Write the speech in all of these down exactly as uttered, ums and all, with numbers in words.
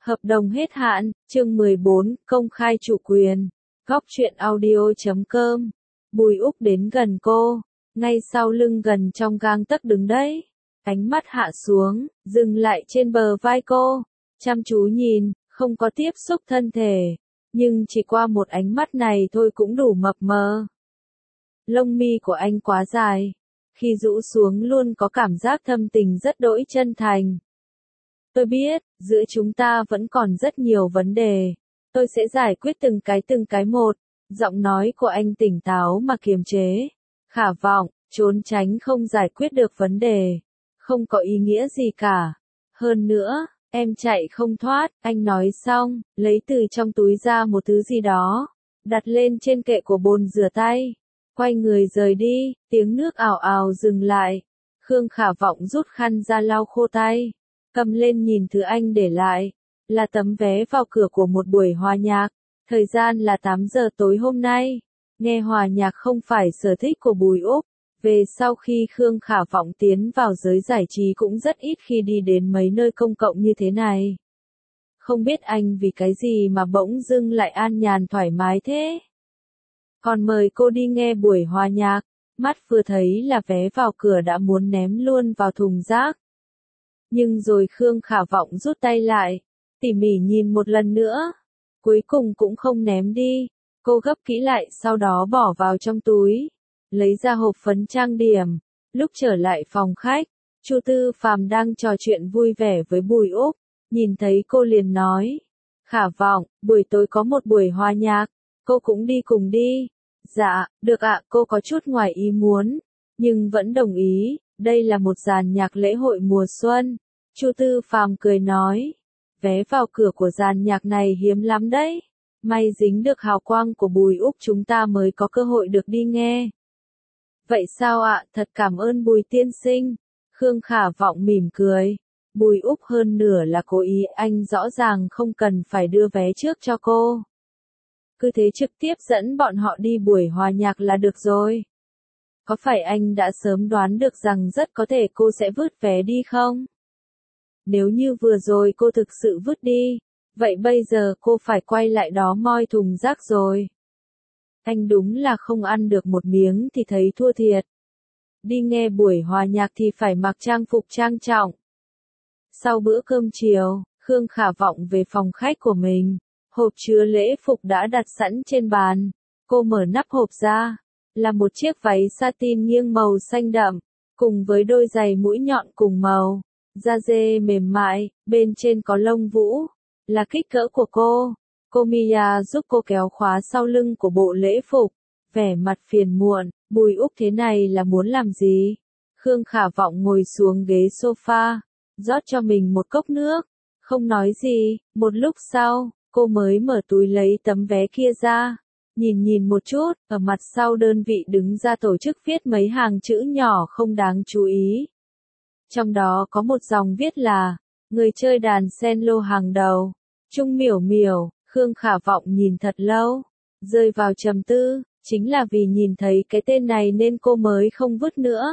Hợp đồng hết hạn, chương mười bốn, công khai chủ quyền. Góc truyện audio chấm com. Bùi Úc đến gần cô, ngay sau lưng gần trong gang tấc đứng đấy. Ánh mắt hạ xuống, dừng lại trên bờ vai cô, chăm chú nhìn, không có tiếp xúc thân thể. Nhưng chỉ qua một ánh mắt này thôi cũng đủ mập mờ. Lông mi của anh quá dài, khi rũ xuống luôn có cảm giác thâm tình rất đỗi chân thành. Tôi biết, giữa chúng ta vẫn còn rất nhiều vấn đề. Tôi sẽ giải quyết từng cái từng cái một. Giọng nói của anh tỉnh táo mà kiềm chế. Khả vọng, trốn tránh không giải quyết được vấn đề. Không có ý nghĩa gì cả. Hơn nữa, em chạy không thoát. Anh nói xong, lấy từ trong túi ra một thứ gì đó. Đặt lên trên kệ của bồn rửa tay. Quay người rời đi, tiếng nước ào ào dừng lại. Khương Khả Vọng rút khăn ra lau khô tay. Cầm lên nhìn thứ anh để lại, là tấm vé vào cửa của một buổi hòa nhạc, thời gian là tám giờ tối hôm nay. Nghe hòa nhạc không phải sở thích của Bùi Úc, về sau khi Khương Khả Vọng tiến vào giới giải trí cũng rất ít khi đi đến mấy nơi công cộng như thế này. Không biết anh vì cái gì mà bỗng dưng lại an nhàn thoải mái thế. Còn mời cô đi nghe buổi hòa nhạc, mắt vừa thấy là vé vào cửa đã muốn ném luôn vào thùng rác. Nhưng rồi Khương Khả Vọng rút tay lại, tỉ mỉ nhìn một lần nữa, cuối cùng cũng không ném đi, cô gấp kỹ lại sau đó bỏ vào trong túi, lấy ra hộp phấn trang điểm. Lúc trở lại phòng khách, Chu Tư Phàm đang trò chuyện vui vẻ với Bùi Úc, nhìn thấy cô liền nói, Khả Vọng, buổi tối có một buổi hòa nhạc, cô cũng đi cùng đi. Dạ, được ạ, cô có chút ngoài ý muốn, nhưng vẫn đồng ý. Đây là một dàn nhạc lễ hội mùa xuân. Chu Tư Phàm cười nói. Vé vào cửa của dàn nhạc này hiếm lắm đấy. May dính được hào quang của Bùi Úc chúng ta mới có cơ hội được đi nghe. Vậy sao ạ, thật cảm ơn Bùi tiên sinh. Khương Khả Vọng mỉm cười. Bùi Úc hơn nửa là cố ý, anh rõ ràng không cần phải đưa vé trước cho cô. Cứ thế trực tiếp dẫn bọn họ đi buổi hòa nhạc là được rồi. Có phải anh đã sớm đoán được rằng rất có thể cô sẽ vứt vé đi không? Nếu như vừa rồi cô thực sự vứt đi, vậy bây giờ cô phải quay lại đó moi thùng rác rồi. Anh đúng là không ăn được một miếng thì thấy thua thiệt. Đi nghe buổi hòa nhạc thì phải mặc trang phục trang trọng. Sau bữa cơm chiều, Khương Khả Vọng về phòng khách của mình, hộp chứa lễ phục đã đặt sẵn trên bàn. Cô mở nắp hộp ra. Là một chiếc váy satin nghiêng màu xanh đậm, cùng với đôi giày mũi nhọn cùng màu, da dê mềm mại, bên trên có lông vũ, là kích cỡ của cô. Cô Mia giúp cô kéo khóa sau lưng của bộ lễ phục, vẻ mặt phiền muộn, Bùi Úc thế này là muốn làm gì? Khương Khả Vọng ngồi xuống ghế sofa, rót cho mình một cốc nước, không nói gì. Một lúc sau, cô mới mở túi lấy tấm vé kia ra. Nhìn nhìn một chút, ở mặt sau đơn vị đứng ra tổ chức viết mấy hàng chữ nhỏ không đáng chú ý. Trong đó có một dòng viết là, người chơi đàn cello hàng đầu, Trung Miểu Miểu. Khương Khả Vọng nhìn thật lâu, rơi vào trầm tư, chính là vì nhìn thấy cái tên này nên cô mới không vứt nữa.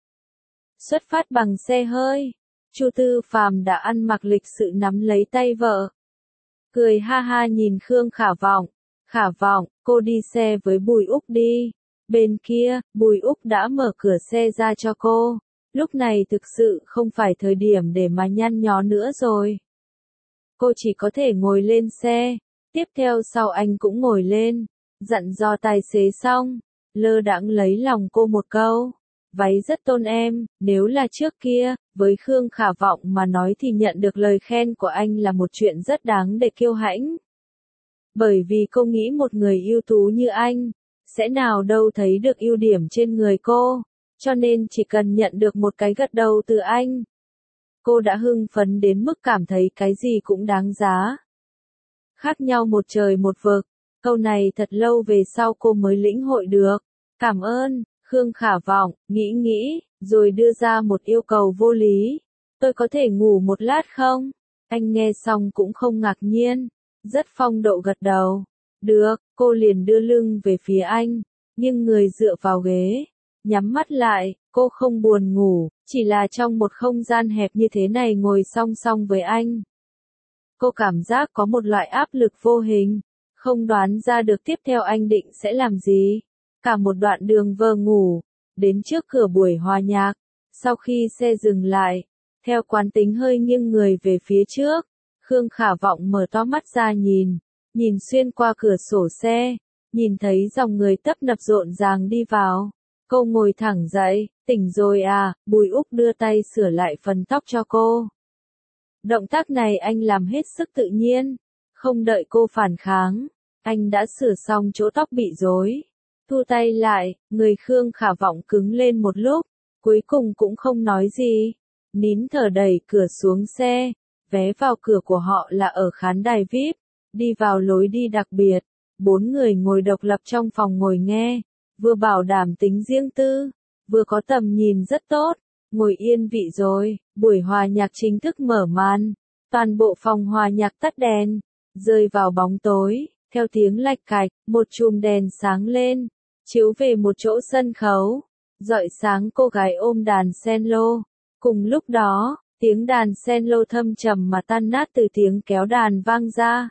Xuất phát bằng xe hơi, Chu Tư Phàm đã ăn mặc lịch sự nắm lấy tay vợ. Cười ha ha nhìn Khương Khả Vọng. Khả Vọng, cô đi xe với Bùi Úc đi. Bên kia, Bùi Úc đã mở cửa xe ra cho cô. Lúc này thực sự không phải thời điểm để mà nhăn nhó nữa rồi. Cô chỉ có thể ngồi lên xe. Tiếp theo sau anh cũng ngồi lên. Dặn dò tài xế xong. Lơ đãng lấy lòng cô một câu. Váy rất tôn em, nếu là trước kia, với Khương Khả Vọng mà nói thì nhận được lời khen của anh là một chuyện rất đáng để kiêu hãnh. Bởi vì cô nghĩ một người ưu tú như anh, sẽ nào đâu thấy được ưu điểm trên người cô, cho nên chỉ cần nhận được một cái gật đầu từ anh. Cô đã hưng phấn đến mức cảm thấy cái gì cũng đáng giá. Khác nhau một trời một vực, câu này thật lâu về sau cô mới lĩnh hội được. Cảm ơn, Khương Khả Vọng, nghĩ nghĩ, rồi đưa ra một yêu cầu vô lý. Tôi có thể ngủ một lát không? Anh nghe xong cũng không ngạc nhiên. Rất phong độ gật đầu. Được, cô liền đưa lưng về phía anh, nhưng người dựa vào ghế, nhắm mắt lại, cô không buồn ngủ, chỉ là trong một không gian hẹp như thế này ngồi song song với anh. Cô cảm giác có một loại áp lực vô hình, không đoán ra được tiếp theo anh định sẽ làm gì. Cả một đoạn đường vờ ngủ, đến trước cửa buổi hòa nhạc, sau khi xe dừng lại, theo quán tính hơi nghiêng người về phía trước, Khương Khả Vọng mở to mắt ra nhìn, nhìn xuyên qua cửa sổ xe, nhìn thấy dòng người tấp nập rộn ràng đi vào. Cô ngồi thẳng dậy, tỉnh rồi à, Bùi Úc đưa tay sửa lại phần tóc cho cô. Động tác này anh làm hết sức tự nhiên, không đợi cô phản kháng, anh đã sửa xong chỗ tóc bị rối. Thu tay lại, người Khương Khả Vọng cứng lên một lúc, cuối cùng cũng không nói gì. Nín thở đẩy cửa xuống xe, vé vào cửa của họ là ở khán đài vi ai pi, đi vào lối đi đặc biệt. Bốn người ngồi độc lập trong phòng ngồi nghe, vừa bảo đảm tính riêng tư, vừa có tầm nhìn rất tốt. Ngồi yên vị rồi, buổi hòa nhạc chính thức mở màn. Toàn bộ phòng hòa nhạc tắt đèn, rơi vào bóng tối, theo tiếng lạch cạch, một chùm đèn sáng lên, chiếu về một chỗ sân khấu, rọi sáng cô gái ôm đàn cello. Cùng lúc đó, tiếng đàn cello thâm trầm mà tan nát từ tiếng kéo đàn vang ra.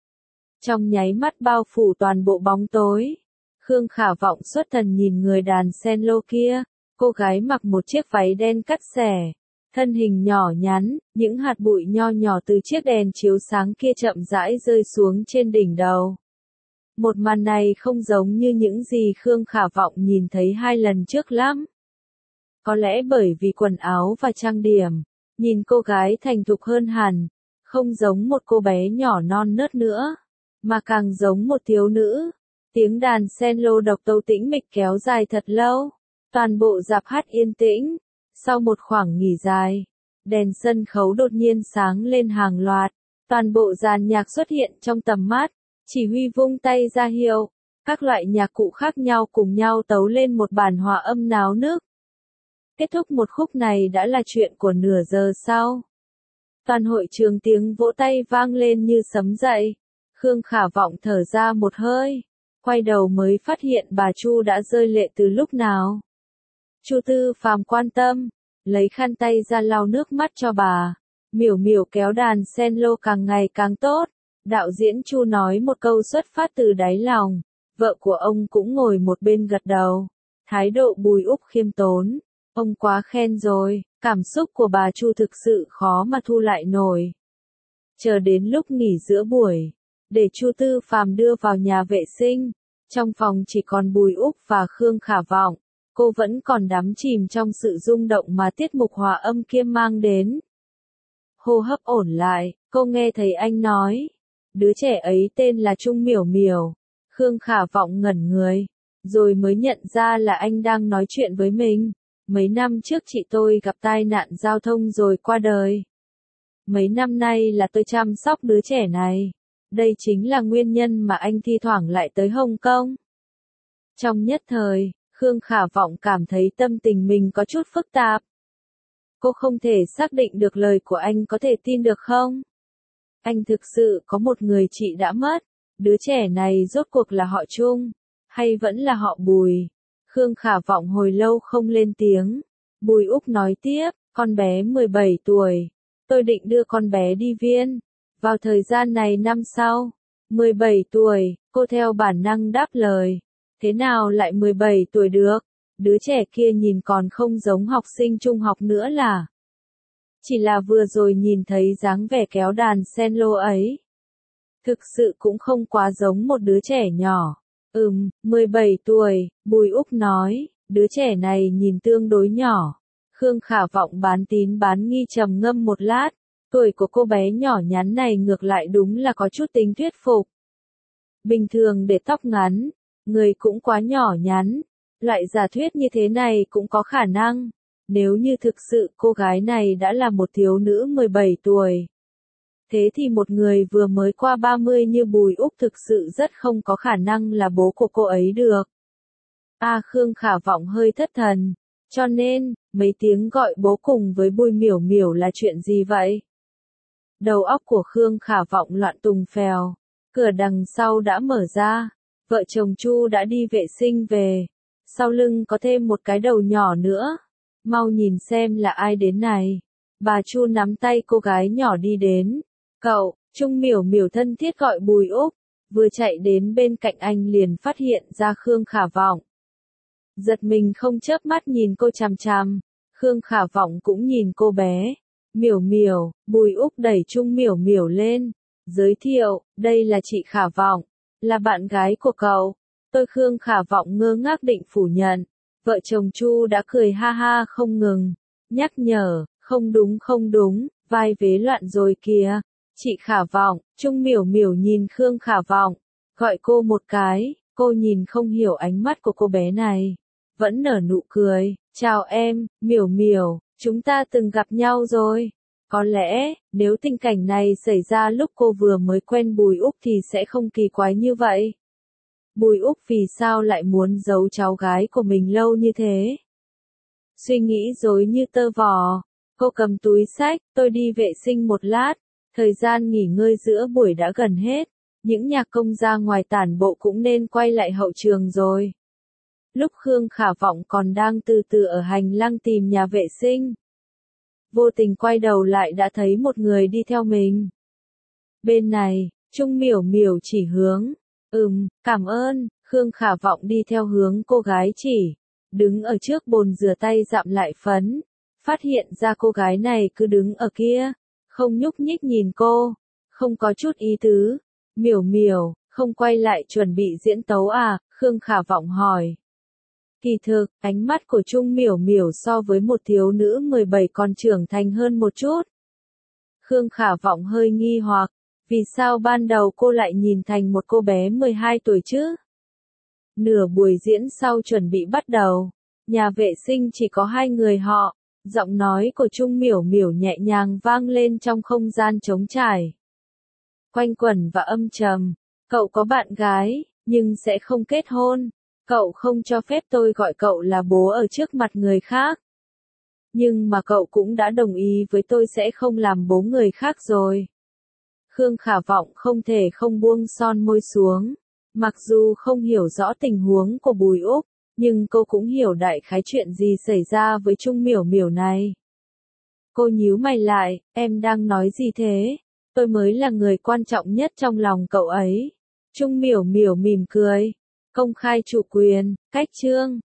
Trong nháy mắt bao phủ toàn bộ bóng tối, Khương Khả Vọng xuất thần nhìn người đàn cello kia. Cô gái mặc một chiếc váy đen cắt xẻ, thân hình nhỏ nhắn, những hạt bụi nho nhỏ từ chiếc đèn chiếu sáng kia chậm rãi rơi xuống trên đỉnh đầu. Một màn này không giống như những gì Khương Khả Vọng nhìn thấy hai lần trước lắm. Có lẽ bởi vì quần áo và trang điểm, nhìn cô gái thành thục hơn hẳn, không giống một cô bé nhỏ non nớt nữa, mà càng giống một thiếu nữ. Tiếng đàn cello độc tấu tĩnh mịch kéo dài thật lâu. Toàn bộ dạp hát yên tĩnh, sau một khoảng nghỉ dài, đèn sân khấu đột nhiên sáng lên hàng loạt, toàn bộ dàn nhạc xuất hiện trong tầm mắt, chỉ huy vung tay ra hiệu, các loại nhạc cụ khác nhau cùng nhau tấu lên một bản hòa âm náo nức. Kết thúc một khúc này đã là chuyện của nửa giờ sau. Toàn hội trường tiếng vỗ tay vang lên như sấm dậy, Khương Khả Vọng thở ra một hơi, quay đầu mới phát hiện bà Chu đã rơi lệ từ lúc nào. Chu Tư Phàm quan tâm, lấy khăn tay ra lau nước mắt cho bà. Miểu Miểu kéo đàn cello càng ngày càng tốt. Đạo diễn Chu nói một câu xuất phát từ đáy lòng. Vợ của ông cũng ngồi một bên gật đầu. Thái độ Bùi Úc khiêm tốn. Ông quá khen rồi, cảm xúc của bà Chu thực sự khó mà thu lại nổi. Chờ đến lúc nghỉ giữa buổi, để Chu Tư Phàm đưa vào nhà vệ sinh, trong phòng chỉ còn Bùi Úc và Khương Khả Vọng. Cô vẫn còn đắm chìm trong sự rung động mà tiết mục hòa âm kia mang đến. Hô hấp ổn lại, cô nghe thấy anh nói, đứa trẻ ấy tên là Trung Miểu Miểu. Khương Khả Vọng ngẩn người, rồi mới nhận ra là anh đang nói chuyện với mình. Mấy năm trước chị tôi gặp tai nạn giao thông rồi qua đời. Mấy năm nay là tôi chăm sóc đứa trẻ này. Đây chính là nguyên nhân mà anh thi thoảng lại tới Hồng Kông. Trong nhất thời, Khương Khả Vọng cảm thấy tâm tình mình có chút phức tạp. Cô không thể xác định được lời của anh có thể tin được không? Anh thực sự có một người chị đã mất. Đứa trẻ này rốt cuộc là họ Trung, hay vẫn là họ Bùi? Khương Khả Vọng hồi lâu không lên tiếng. Bùi Úc nói tiếp, con bé mười bảy tuổi. Tôi định đưa con bé đi viên. Vào thời gian này năm sau. mười bảy tuổi, cô theo bản năng đáp lời. Thế nào lại mười bảy tuổi được? Đứa trẻ kia nhìn còn không giống học sinh trung học nữa là. Chỉ là vừa rồi nhìn thấy dáng vẻ kéo đàn cello ấy. Thực sự cũng không quá giống một đứa trẻ nhỏ. Ừm, mười bảy tuổi, Bùi Úc nói, đứa trẻ này nhìn tương đối nhỏ. Khương Khả Vọng bán tín bán nghi trầm ngâm một lát. Tuổi của cô bé nhỏ nhắn này ngược lại đúng là có chút tính thuyết phục. Bình thường để tóc ngắn, người cũng quá nhỏ nhắn. Loại giả thuyết như thế này cũng có khả năng. Nếu như thực sự cô gái này đã là một thiếu nữ mười bảy tuổi. Thế thì một người vừa mới qua ba mươi như Bùi Úc thực sự rất không có khả năng là bố của cô ấy được. A Khương Khả Vọng hơi thất thần. Cho nên, mấy tiếng gọi bố cùng với Bùi Miểu Miểu là chuyện gì vậy? Đầu óc của Khương Khả Vọng loạn tùng phèo. Cửa đằng sau đã mở ra. Vợ chồng Chu đã đi vệ sinh về. Sau lưng có thêm một cái đầu nhỏ nữa. Mau nhìn xem là ai đến này. Bà Chu nắm tay cô gái nhỏ đi đến. Cậu, Trung Miểu Miểu thân thiết gọi Bùi Úc, vừa chạy đến bên cạnh anh liền phát hiện ra Khương Khả Vọng. Giật mình không chớp mắt nhìn cô chằm chằm, Khương Khả Vọng cũng nhìn cô bé. Miểu Miểu, Bùi Úc đẩy Trung Miểu Miểu lên, giới thiệu, đây là chị Khả Vọng, là bạn gái của cậu. Tôi Khương Khả Vọng ngơ ngác định phủ nhận, vợ chồng Chu đã cười ha ha không ngừng, nhắc nhở, không đúng không đúng, vai vế loạn rồi kìa. Chị Khả Vọng, Trung Miểu Miểu nhìn Khương Khả Vọng, gọi cô một cái, cô nhìn không hiểu ánh mắt của cô bé này, vẫn nở nụ cười, chào em, Miểu Miểu, chúng ta từng gặp nhau rồi. Có lẽ, nếu tình cảnh này xảy ra lúc cô vừa mới quen Bùi Úc thì sẽ không kỳ quái như vậy. Bùi Úc vì sao lại muốn giấu cháu gái của mình lâu như thế? Suy nghĩ rối như tơ vò, cô cầm túi xách, tôi đi vệ sinh một lát, thời gian nghỉ ngơi giữa buổi đã gần hết, những nhạc công ra ngoài tản bộ cũng nên quay lại hậu trường rồi. Lúc Khương Khả Vọng còn đang từ từ ở hành lang tìm nhà vệ sinh, vô tình quay đầu lại đã thấy một người đi theo mình. Bên này, Trung Miểu Miểu chỉ hướng, ừm, cảm ơn, Khương Khả Vọng đi theo hướng cô gái chỉ, đứng ở trước bồn rửa tay dặm lại phấn, phát hiện ra cô gái này cứ đứng ở kia, không nhúc nhích nhìn cô, không có chút ý tứ. Miểu Miểu, không quay lại chuẩn bị diễn tấu à, Khương Khả Vọng hỏi. Kỳ thực, ánh mắt của Trung Miểu Miểu so với một thiếu nữ mười bảy còn trưởng thành hơn một chút. Khương Khả Vọng hơi nghi hoặc, vì sao ban đầu cô lại nhìn thành một cô bé mười hai tuổi chứ? Nửa buổi diễn sau chuẩn bị bắt đầu, nhà vệ sinh chỉ có hai người họ, giọng nói của Trung Miểu Miểu nhẹ nhàng vang lên trong không gian trống trải. Quanh quẩn và âm trầm, cậu có bạn gái, nhưng sẽ không kết hôn. Cậu không cho phép tôi gọi cậu là bố ở trước mặt người khác. Nhưng mà cậu cũng đã đồng ý với tôi sẽ không làm bố người khác rồi. Khương Khả Vọng không thể không buông son môi xuống. Mặc dù không hiểu rõ tình huống của Bùi Úc, nhưng cô cũng hiểu đại khái chuyện gì xảy ra với Trung Miểu Miểu này. Cô nhíu mày lại, em đang nói gì thế? Tôi mới là người quan trọng nhất trong lòng cậu ấy. Trung Miểu Miểu mỉm cười. Công khai chủ quyền, cách chương.